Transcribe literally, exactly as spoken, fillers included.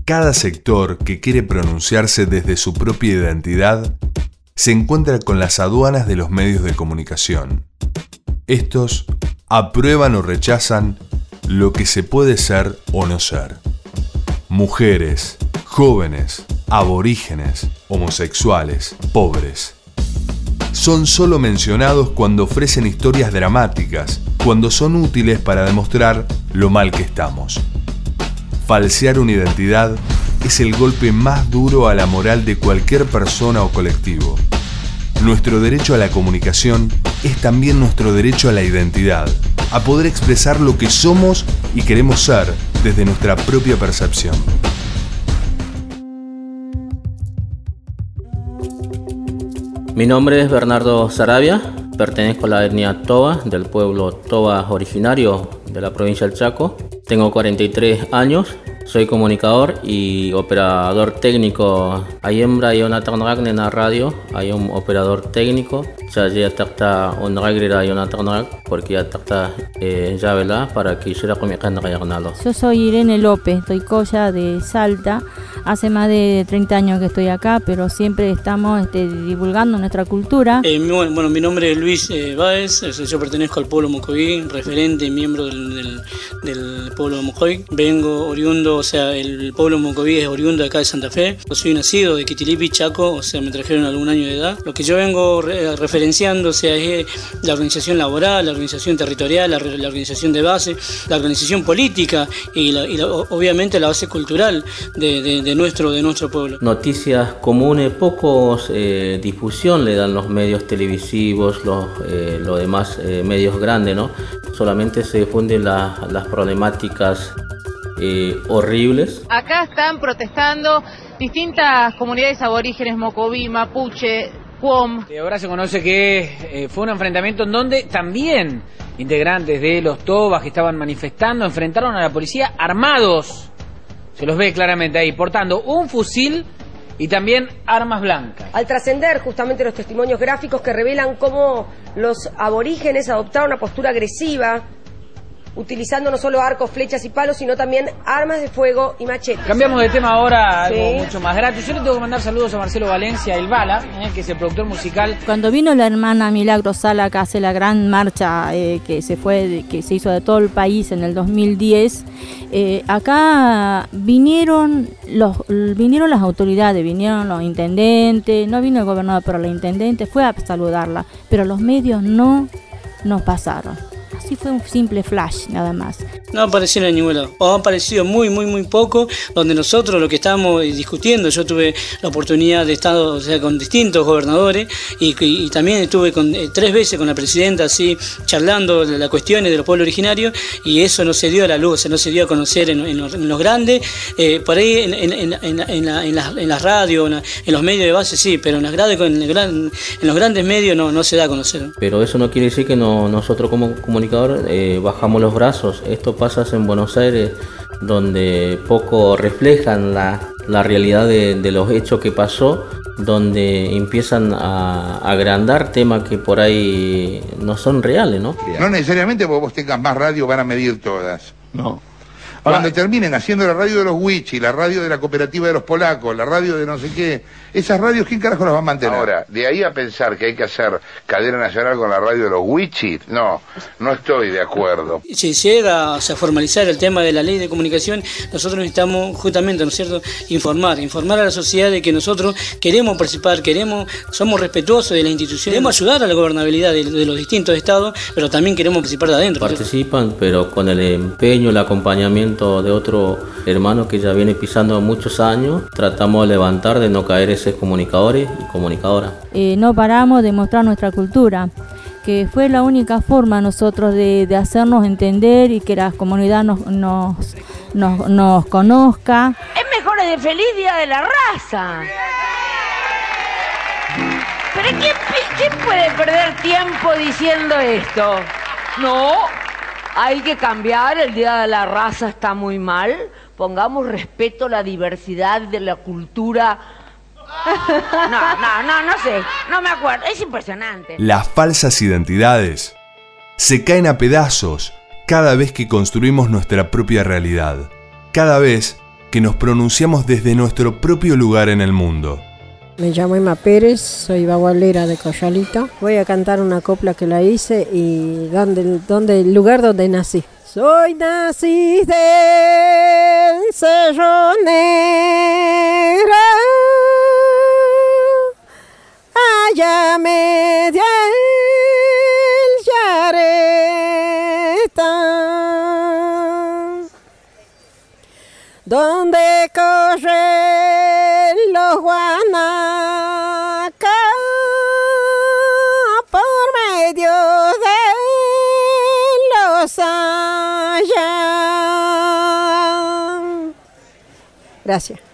Cada sector que quiere pronunciarse desde su propia identidad se encuentra con las aduanas de los medios de comunicación. Estos aprueban o rechazan lo que se puede ser o no ser. Mujeres, jóvenes, aborígenes, homosexuales, pobres. Son solo mencionados cuando ofrecen historias dramáticas, cuando son útiles para demostrar lo mal que estamos. Falsear una identidad es el golpe más duro a la moral de cualquier persona o colectivo. Nuestro derecho a la comunicación es también nuestro derecho a la identidad, a poder expresar lo que somos y queremos ser desde nuestra propia percepción. Mi nombre es Bernardo Sarabia, pertenezco a la etnia Toba, del pueblo Toba originario de la provincia del Chaco. Tengo cuarenta y tres años, soy comunicador y operador técnico. Hay hembra y una ternagak en la radio, hay un operador técnico. Ya ya está un regrera y una ternagak porque ya está ya vela para que yo la comienza a regalarlo. Yo soy Irene López, soy colla de Salta. Hace más de treinta años que estoy acá, pero siempre estamos este, divulgando nuestra cultura. Eh, bueno, bueno, mi nombre es Luis eh, Báez, yo pertenezco al pueblo mocoví, referente y miembro del, del, del pueblo mocoví. Vengo oriundo, o sea, el pueblo mocoví es oriundo de acá de Santa Fe. Yo soy nacido de Quitilipi, Chaco, o sea, me trajeron algún año de edad. Lo que yo vengo re- referenciando, o sea, es la organización laboral, la organización territorial, la, la organización de base, la organización política y, la, y la, obviamente la base cultural de, de, de nuestro de nuestro pueblo. Noticias comunes, pocos eh, difusión le dan los medios televisivos, los eh, los demás eh, medios grandes, ¿no? Solamente se difunden la, las problemáticas eh, horribles. Acá están protestando distintas comunidades aborígenes, mocoví, mapuche, cuom. Ahora se conoce que eh, fue un enfrentamiento en donde también integrantes de los tobas que estaban manifestando enfrentaron a la policía armados. Se los ve claramente ahí, portando un fusil y también armas blancas. Al trascender justamente los testimonios gráficos que revelan cómo los aborígenes adoptaron una postura agresiva, utilizando no solo arcos, flechas y palos, sino también armas de fuego y machetes. Cambiamos de tema ahora a algo Sí. mucho más gratis. Yo le tengo que mandar saludos a Marcelo Valencia, el Bala, eh, que es el productor musical. Cuando vino la hermana Milagro Sala que hace la gran marcha eh, que se fue, que se hizo de todo el país en el dos mil diez, eh, acá vinieron los vinieron las autoridades, vinieron los intendentes, no vino el gobernador, pero la intendente fue a saludarla, pero los medios no nos pasaron. Así fue un simple flash, nada más. No aparecieron en ningún lado, o han aparecido muy, muy, muy poco, donde nosotros lo que estábamos discutiendo, yo tuve la oportunidad de estar, o sea, con distintos gobernadores y, y, y también estuve con, eh, tres veces con la presidenta así, charlando de las cuestiones de los pueblos originarios, y eso no se dio a la luz, no se dio a conocer en, en, los, en los grandes, eh, por ahí en, en, en, en, en, la, en, las, en las radios, en, la, en los medios de base sí, pero en, las grandes, en, el gran, en los grandes medios no, no se da a conocer. Pero eso no quiere decir que no, nosotros como comunicadores eh, bajamos los brazos. Esto pasa en Buenos Aires, donde poco reflejan la, la realidad de, de los hechos que pasó, donde empiezan a, a agrandar temas que por ahí no son reales, ¿no? No necesariamente porque vos tengas más radio van a medir todas. No. Cuando terminen haciendo la radio de los Wichi, la radio de la cooperativa de los polacos, la radio de no sé qué, esas radios, ¿quién carajo las va a mantener? Ahora, de ahí a pensar que hay que hacer cadena nacional con la radio de los Wichi, no, no estoy de acuerdo. Si llega, o sea, a formalizar el tema de la ley de comunicación, nosotros necesitamos justamente, ¿no es cierto?, informar, informar a la sociedad de que nosotros queremos participar, queremos, somos respetuosos de la institución, queremos ayudar a la gobernabilidad de, de los distintos estados, pero también queremos participar de adentro. Participan, pero con el empeño, el acompañamiento de otro hermano que ya viene pisando muchos años, tratamos de levantar, de no caer esos comunicadores y comunicadoras. Eh, no paramos de mostrar nuestra cultura, que fue la única forma nosotros de, de hacernos entender y que la comunidad nos, nos, nos, nos conozca. Es mejor el feliz día de la raza. Pero ¿quién, quién puede perder tiempo diciendo esto? No, hay que cambiar, el día de la raza está muy mal. Pongamos respeto a la diversidad de la cultura. No, no, no, no sé, no me acuerdo, es impresionante. Las falsas identidades se caen a pedazos cada vez que construimos nuestra propia realidad, cada vez que nos pronunciamos desde nuestro propio lugar en el mundo. Me llamo Emma Pérez, soy bagualera de Coyalito. Voy a cantar una copla que la hice y donde, donde, el lugar donde nací. Soy nací del Cerro Negro, allá media el Yareta, donde corren los guanacas por medio de los años. Gracias.